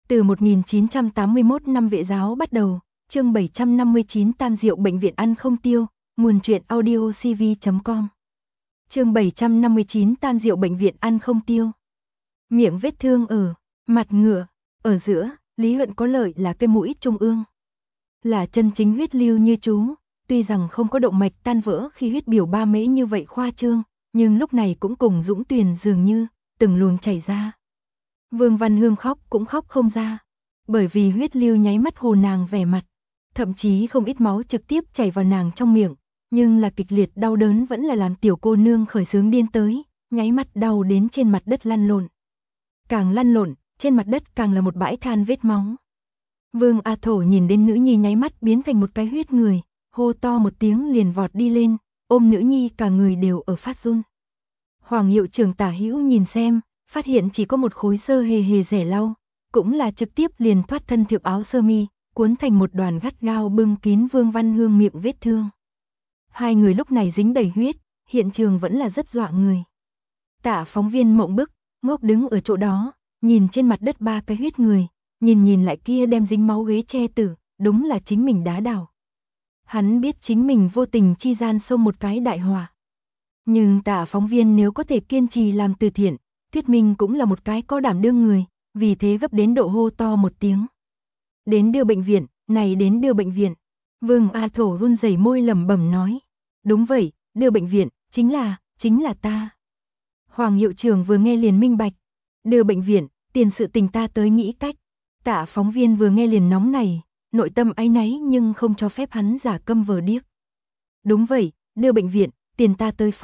Từ 1981 năm Vệ giáo bắt đầu, chương 759 Tam Diệu Bệnh viện ăn không tiêu, nguồn truyện audio cv.com. Chương 759 Tam Diệu Bệnh viện ăn không tiêu. Miệng vết thương ở mặt ngựa, ở giữa, lý luận có lợi là cái mũi trung ương. Là chân chính huyết lưu như chú, tuy rằng không có động mạch tan vỡ khi huyết biểu ba mễ như vậy khoa trương, nhưng lúc này cũng cùng dũng tuyền dường như, từng luồng chảy ra. Vương Văn Hương khóc cũng khóc không ra, bởi vì huyết lưu nháy mắt hồ nàng vẻ mặt, thậm chí không ít máu trực tiếp chảy vào nàng trong miệng, nhưng là kịch liệt đau đớn vẫn là làm tiểu cô nương khởi sướng điên tới, nháy mắt đau đến trên mặt đất lăn lộn. Càng lăn lộn, trên mặt đất càng là một bãi than vết máu. Vương A Thổ nhìn đến nữ nhi nháy mắt biến thành một cái huyết người, hô to một tiếng liền vọt đi lên, ôm nữ nhi cả người đều ở phát run. Hoàng hiệu trưởng tả hữu nhìn xem, phát hiện chỉ có một khối sơ hề hề rẻ lau, cũng là trực tiếp liền thoát thân thượng áo sơ mi, cuốn thành một đoàn gắt gao bưng kín Vương Văn Hương miệng vết thương. Hai người lúc này dính đầy huyết, hiện trường vẫn là rất dọa người. Tạ phóng viên mộng bức, ngốc đứng ở chỗ đó, nhìn trên mặt đất ba cái huyết người, nhìn lại kia đem dính máu ghế che tử, đúng là chính mình đá đảo. Hắn biết chính mình vô tình chi gian xông một cái đại họa. Nhưng Tạ phóng viên nếu có thể kiên trì làm từ thiện, thuyết minh cũng là một cái có đảm đương người, vì thế gấp đến độ hô to một tiếng. Đến đưa bệnh viện, này đến đưa bệnh viện. Vương A Thổ run rẩy môi lẩm bẩm nói. Đúng vậy, đưa bệnh viện, chính là ta. Hoàng hiệu trưởng vừa nghe liền minh bạch. Đưa bệnh viện, tiền sự tình ta tới nghĩ cách. Tạ phóng viên vừa nghe liền nóng này, nội tâm áy náy nhưng không cho phép hắn giả câm vờ điếc. Đúng vậy, đưa bệnh viện, tiền ta tới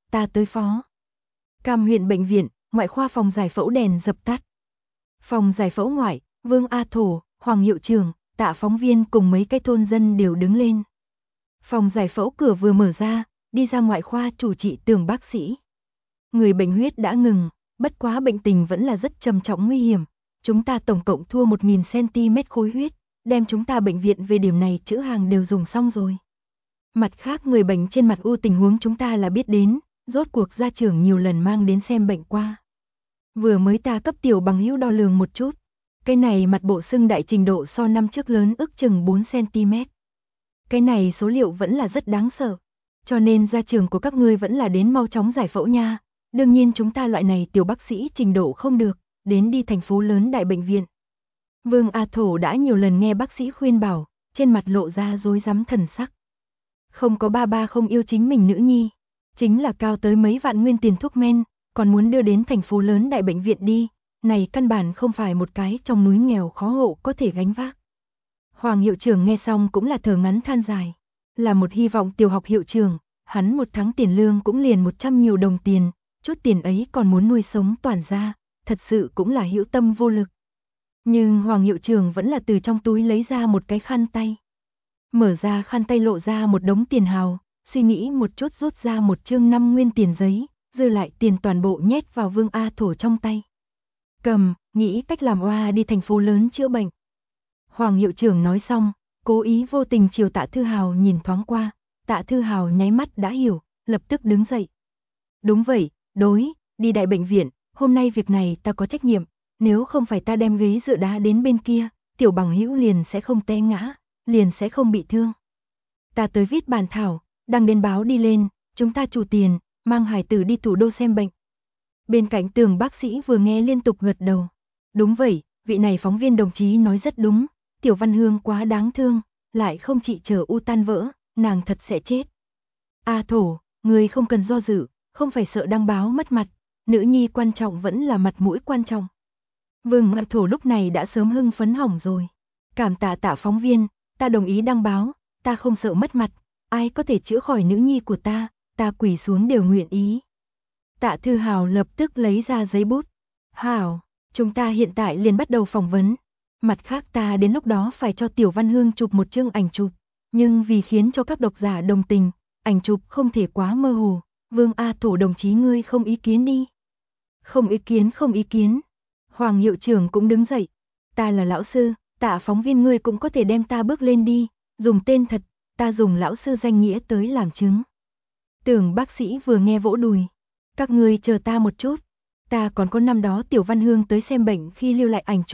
phó. Cam huyện bệnh viện, ngoại khoa phòng giải phẫu đèn dập tắt. Phòng giải phẫu ngoại, Vương A Thổ, Hoàng hiệu trưởng, Tạ phóng viên cùng mấy cái thôn dân đều đứng lên. Phòng giải phẫu cửa vừa mở ra, đi ra ngoại khoa chủ trị Tưởng bác sĩ. Người bệnh huyết đã ngừng, bất quá bệnh tình vẫn là rất trầm trọng nguy hiểm. Chúng ta tổng cộng thua 1000 cm khối huyết, đem chúng ta bệnh viện về điểm này chữ hàng đều dùng xong rồi. Mặt khác người bệnh trên mặt u tình huống chúng ta là biết đến, rốt cuộc gia trưởng nhiều lần mang đến xem bệnh qua. Vừa mới ta cấp tiểu bằng hữu đo lường một chút, cái này mặt bộ sưng đại trình độ so năm trước lớn ước chừng 4 cm. Cái này số liệu vẫn là rất đáng sợ, cho nên gia trưởng của các ngươi vẫn là đến mau chóng giải phẫu nha. Đương nhiên chúng ta loại này tiểu bác sĩ trình độ không được, đến đi thành phố lớn đại bệnh viện. Vương A Thổ đã nhiều lần nghe bác sĩ khuyên bảo, trên mặt lộ ra rối rắm thần sắc. Không có ba không yêu chính mình nữ nhi, chính là cao tới mấy vạn nguyên tiền thuốc men, còn muốn đưa đến thành phố lớn đại bệnh viện đi, này căn bản không phải một cái trong núi nghèo khó hộ có thể gánh vác. Hoàng hiệu trưởng nghe xong cũng là thở ngắn than dài, là một hy vọng tiểu học hiệu trưởng, hắn một tháng tiền lương cũng liền 100 nhiều đồng tiền, chút tiền ấy còn muốn nuôi sống toàn gia, thật sự cũng là hữu tâm vô lực. Nhưng Hoàng hiệu trưởng vẫn là từ trong túi lấy ra một cái khăn tay. Mở ra khăn tay lộ ra một đống tiền hào, suy nghĩ một chút rút ra một chương 5 nguyên tiền giấy, dư lại tiền toàn bộ nhét vào Vương A Thổ trong tay. Cầm, nghĩ cách làm oa đi thành phố lớn chữa bệnh. Hoàng hiệu trưởng nói xong, cố ý vô tình chiều Tạ Thư Hào nhìn thoáng qua, Tạ Thư Hào nháy mắt đã hiểu, lập tức đứng dậy. Đúng vậy, đi đại bệnh viện, hôm nay việc này ta có trách nhiệm, nếu không phải ta đem ghế dựa đá đến bên kia, tiểu bằng hữu liền sẽ không té ngã, liền sẽ không bị thương. Ta tới viết bản thảo, đăng đến báo đi lên, chúng ta chủ tiền, mang hải tử đi thủ đô xem bệnh. Bên cạnh Tưởng bác sĩ vừa nghe liên tục gật đầu. Đúng vậy, vị này phóng viên đồng chí nói rất đúng, tiểu Văn Hương quá đáng thương, lại không chỉ chờ u tan vỡ, nàng thật sẽ chết. A Thổ, người không cần do dự, không phải sợ đăng báo mất mặt, nữ nhi quan trọng vẫn là mặt mũi quan trọng. Vương A Thổ lúc này đã sớm hưng phấn hỏng rồi. Cảm tạ Tạ phóng viên, ta đồng ý đăng báo, ta không sợ mất mặt, ai có thể chữa khỏi nữ nhi của ta quỳ xuống đều nguyện ý. Tạ Thư Hào lập tức lấy ra giấy bút. Hảo, chúng ta hiện tại liền bắt đầu phỏng vấn. Mặt khác ta đến lúc đó phải cho Tiểu Văn Hương chụp một chương ảnh chụp, nhưng vì khiến cho các độc giả đồng tình, ảnh chụp không thể quá mơ hồ. Vương A Thổ đồng chí ngươi không ý kiến đi. Không ý kiến. Hoàng hiệu trưởng cũng đứng dậy. Ta là lão sư, Tạ phóng viên ngươi cũng có thể đem ta bước lên đi, dùng tên thật, ta dùng lão sư danh nghĩa tới làm chứng. Tưởng bác sĩ vừa nghe vỗ đùi. Các ngươi chờ ta một chút, ta còn có năm đó Tiểu Văn Hương tới xem bệnh khi lưu lại ảnh chụp,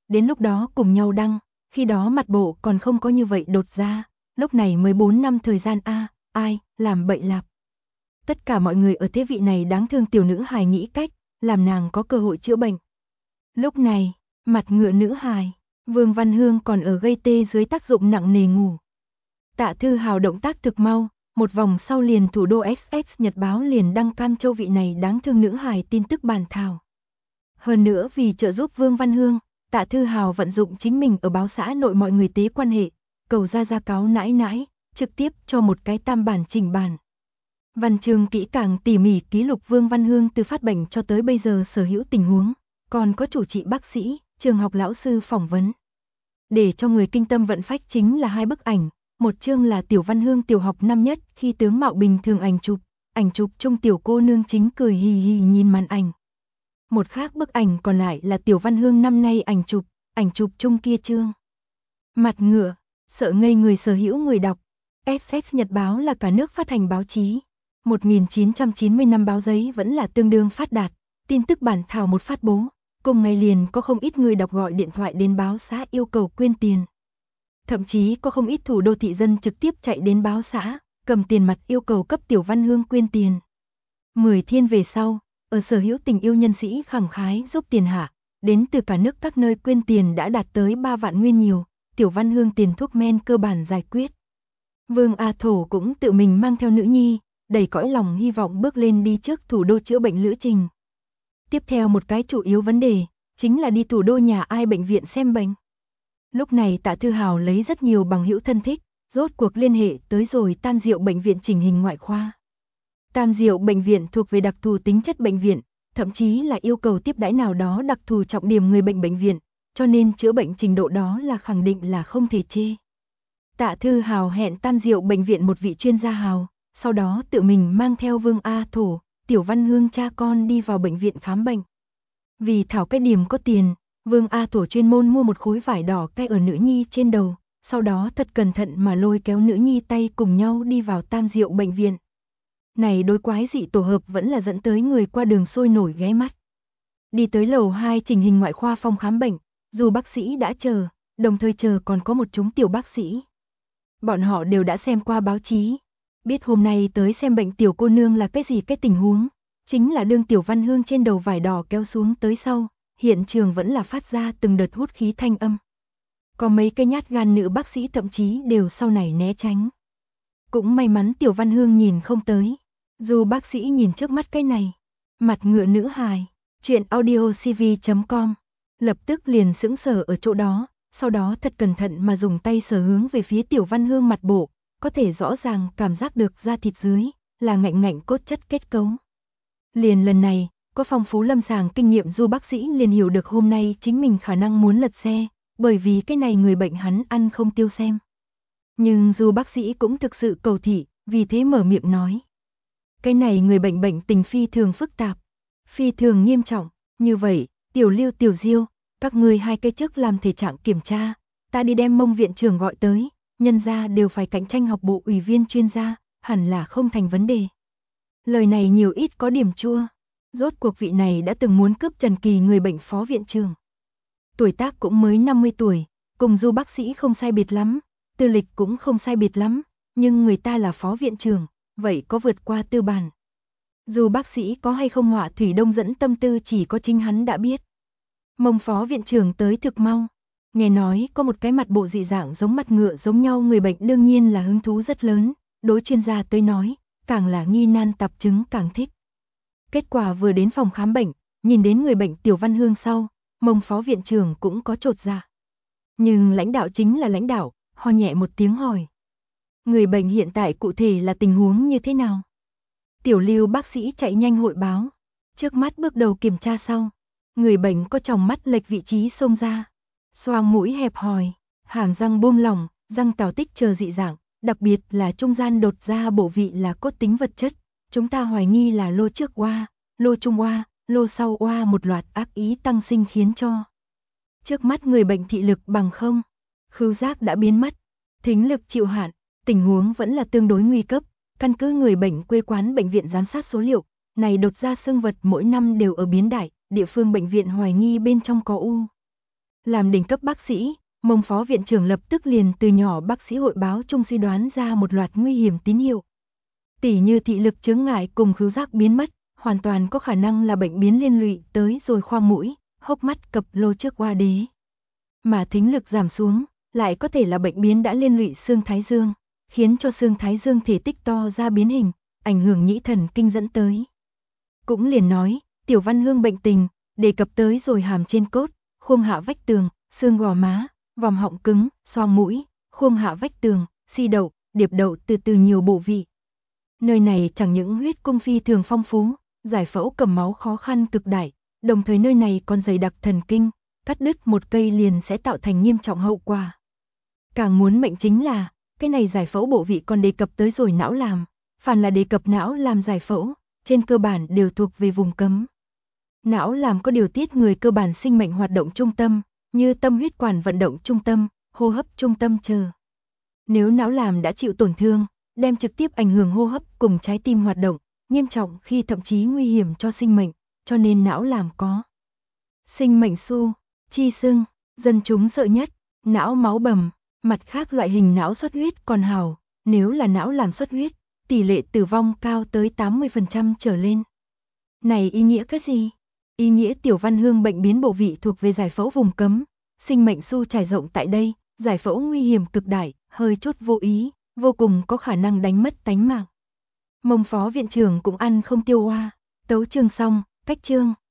đến lúc đó cùng nhau đăng, khi đó mặt bộ còn không có như vậy đột ra, lúc này mới 4 năm thời gian a, ai, làm bậy lạp. Tất cả mọi người ở thế vị này đáng thương tiểu nữ hài nghĩ cách, làm nàng có cơ hội chữa bệnh. Lúc này, mặt ngựa nữ hài, Vương Văn Hương còn ở gây tê dưới tác dụng nặng nề ngủ. Tạ Thư Hào động tác thực mau, một vòng sau liền thủ đô XX Nhật báo liền đăng Cam Châu vị này đáng thương nữ hài tin tức bản thảo. Hơn nữa vì trợ giúp Vương Văn Hương, Tạ Thư Hào vận dụng chính mình ở báo xã nội mọi người tế quan hệ, cầu ra cáo nãi nãi, trực tiếp cho một cái tam bản chỉnh bản. Văn chương kỹ càng tỉ mỉ ký lục Vương Văn Hương từ phát bệnh cho tới bây giờ sở hữu tình huống, còn có chủ trị bác sĩ, trường học lão sư phỏng vấn. Để cho người kinh tâm vận phách chính là 2 bức ảnh, một chương là Tiểu Văn Hương tiểu học năm nhất khi tướng mạo bình thường ảnh chụp chung tiểu cô nương chính cười hì hì nhìn màn ảnh. Một khác bức ảnh còn lại là Tiểu Văn Hương năm nay ảnh chụp chung kia chương. Mặt ngựa, sợ ngây người sở hữu người đọc. XX Nhật báo là cả nước phát hành báo chí. 1990 năm báo giấy vẫn là tương đương phát đạt, tin tức bản thảo một phát bố, cùng ngày liền có không ít người đọc gọi điện thoại đến báo xã yêu cầu quyên tiền. Thậm chí có không ít thủ đô thị dân trực tiếp chạy đến báo xã, cầm tiền mặt yêu cầu cấp Tiểu Văn Hương quyên tiền. 10 thiên về sau, ở sở hữu tình yêu nhân sĩ khẳng khái giúp tiền hạ, đến từ cả nước các nơi quyên tiền đã đạt tới 3 vạn nguyên nhiều, Tiểu Văn Hương tiền thuốc men cơ bản giải quyết. Vương A Thổ cũng tự mình mang theo nữ nhi, đầy cõi lòng hy vọng bước lên đi trước thủ đô chữa bệnh lữ trình. Tiếp theo một cái chủ yếu vấn đề, chính là đi thủ đô nhà ai bệnh viện xem bệnh. Lúc này Tạ Thư Hào lấy rất nhiều bằng hữu thân thích, rốt cuộc liên hệ tới rồi Tam Diệu bệnh viện chỉnh hình ngoại khoa. Tam Diệu bệnh viện thuộc về đặc thù tính chất bệnh viện, thậm chí là yêu cầu tiếp đãi nào đó đặc thù trọng điểm người bệnh viện, cho nên chữa bệnh trình độ đó là khẳng định là không thể chê. Tạ Thư Hào hẹn Tam Diệu bệnh viện một vị chuyên gia hào, sau đó tự mình mang theo Vương A Thổ, Tiểu Văn Hương cha con đi vào bệnh viện khám bệnh. Vì thảo cái điểm có tiền, Vương A Thổ chuyên môn mua một khối vải đỏ cay ở nữ nhi trên đầu, sau đó thật cẩn thận mà lôi kéo nữ nhi tay cùng nhau đi vào Tam Diệu bệnh viện. Này đối quái dị tổ hợp vẫn là dẫn tới người qua đường sôi nổi ghé mắt. Đi tới lầu 2 chỉnh hình ngoại khoa phòng khám bệnh, dù bác sĩ đã chờ, đồng thời chờ còn có một chúng tiểu bác sĩ. Bọn họ đều đã xem qua báo chí, biết hôm nay tới xem bệnh tiểu cô nương là cái gì cái tình huống, chính là đương Tiểu Văn Hương trên đầu vải đỏ kéo xuống tới sau, hiện trường vẫn là phát ra từng đợt hút khí thanh âm. Có mấy cái nhát gan nữ bác sĩ thậm chí đều sau này né tránh. Cũng may mắn Tiểu Văn Hương nhìn không tới, dù bác sĩ nhìn trước mắt cái này, mặt ngựa nữ hài, chuyện audiocv.com, lập tức liền sững sờ ở chỗ đó, sau đó thật cẩn thận mà dùng tay sờ hướng về phía Tiểu Văn Hương mặt bộ, có thể rõ ràng cảm giác được da thịt dưới, là ngạnh ngạnh cốt chất kết cấu. Liền lần này, có phong phú lâm sàng kinh nghiệm du bác sĩ liền hiểu được hôm nay chính mình khả năng muốn lật xe, bởi vì cái này người bệnh hắn ăn không tiêu xem. Nhưng du bác sĩ cũng thực sự cầu thị, vì thế mở miệng nói. Cái này người bệnh tình phi thường phức tạp, phi thường nghiêm trọng, như vậy, Tiểu Lưu Tiểu Diêu, các ngươi hai cái trước làm thể trạng kiểm tra, ta đi đem Mông viện trưởng gọi tới, nhân gia đều phải cạnh tranh học bộ ủy viên chuyên gia, hẳn là không thành vấn đề. Lời này nhiều ít có điểm chua, rốt cuộc vị này đã từng muốn cướp Trần Kỳ người bệnh phó viện trưởng. Tuổi tác cũng mới 50 tuổi, cùng du bác sĩ không sai biệt lắm, tư lịch cũng không sai biệt lắm, nhưng người ta là phó viện trưởng, vậy có vượt qua tư bản. Dù bác sĩ có hay không họa thủy đông dẫn tâm tư chỉ có chính hắn đã biết. Mông phó viện trưởng tới thực mau, nghe nói có một cái mặt bộ dị dạng giống mặt ngựa giống nhau người bệnh đương nhiên là hứng thú rất lớn, đối chuyên gia tới nói, càng là nghi nan tạp chứng càng thích. Kết quả vừa đến phòng khám bệnh, nhìn đến người bệnh Tiểu Văn Hương sau, Mông phó viện trưởng cũng có chột dạ. Nhưng lãnh đạo chính là lãnh đạo, ho nhẹ một tiếng hỏi. Người bệnh hiện tại cụ thể là tình huống như thế nào? Tiểu Lưu bác sĩ chạy nhanh hội báo. Trước mắt bước đầu kiểm tra sau, người bệnh có tròng mắt lệch vị trí xông ra, xoang mũi hẹp hòi, hàm răng buông lỏng, răng tào tích chờ dị dạng, đặc biệt là trung gian đột ra bộ vị là cốt tính vật chất. Chúng ta hoài nghi là lô trước oa, lô trung oa, lô sau oa một loạt ác ý tăng sinh khiến cho. Trước mắt người bệnh thị lực bằng không, khứu giác đã biến mất, thính lực chịu hạn, tình huống vẫn là tương đối nguy cấp. Căn cứ người bệnh quê quán bệnh viện giám sát số liệu, này đột ra xương vật mỗi năm đều ở biến đại, địa phương bệnh viện hoài nghi bên trong có u. Làm đỉnh cấp bác sĩ, Mông phó viện trưởng lập tức liền từ nhỏ bác sĩ hội báo chung suy đoán ra một loạt nguy hiểm tín hiệu. Tỉ như thị lực chướng ngại cùng khứu giác biến mất, hoàn toàn có khả năng là bệnh biến liên lụy tới rồi khoang mũi, hốc mắt cập lô trước hoa đế. Mà thính lực giảm xuống, lại có thể là bệnh biến đã liên lụy xương thái dương, khiến cho xương thái dương thể tích to ra biến hình, ảnh hưởng nhĩ thần kinh dẫn tới. Cũng liền nói, Tiểu Văn Hương bệnh tình, đề cập tới rồi hàm trên cốt, khum hạ vách tường, xương gò má, vòm họng cứng, xoang mũi, khum hạ vách tường, si đậu, điệp đậu từ từ nhiều bộ vị. Nơi này chẳng những huyết cung phi thường phong phú, giải phẫu cầm máu khó khăn cực đại, đồng thời nơi này còn dày đặc thần kinh, cắt đứt một cây liền sẽ tạo thành nghiêm trọng hậu quả. Càng muốn mệnh chính là, cái này giải phẫu bộ vị còn đề cập tới rồi não làm, phàm là đề cập não làm giải phẫu, trên cơ bản đều thuộc về vùng cấm. Não làm có điều tiết người cơ bản sinh mệnh hoạt động trung tâm, như tâm huyết quản vận động trung tâm, hô hấp trung tâm chờ. Nếu não làm đã chịu tổn thương, đem trực tiếp ảnh hưởng hô hấp cùng trái tim hoạt động, nghiêm trọng khi thậm chí nguy hiểm cho sinh mệnh, cho nên não làm có sinh mệnh xu, chi sưng, dân chúng sợ nhất, não máu bầm, mặt khác loại hình não xuất huyết còn hào, nếu là não làm xuất huyết, tỷ lệ tử vong cao tới 80% trở lên. Này ý nghĩa cái gì? Ý nghĩa Tiểu Văn Hương bệnh biến bộ vị thuộc về giải phẫu vùng cấm, sinh mệnh xu trải rộng tại đây, giải phẫu nguy hiểm cực đại, hơi chút vô ý, vô cùng có khả năng đánh mất tánh mạng. Mông phó viện trưởng cũng ăn không tiêu hoa, tấu chương xong, cách chương.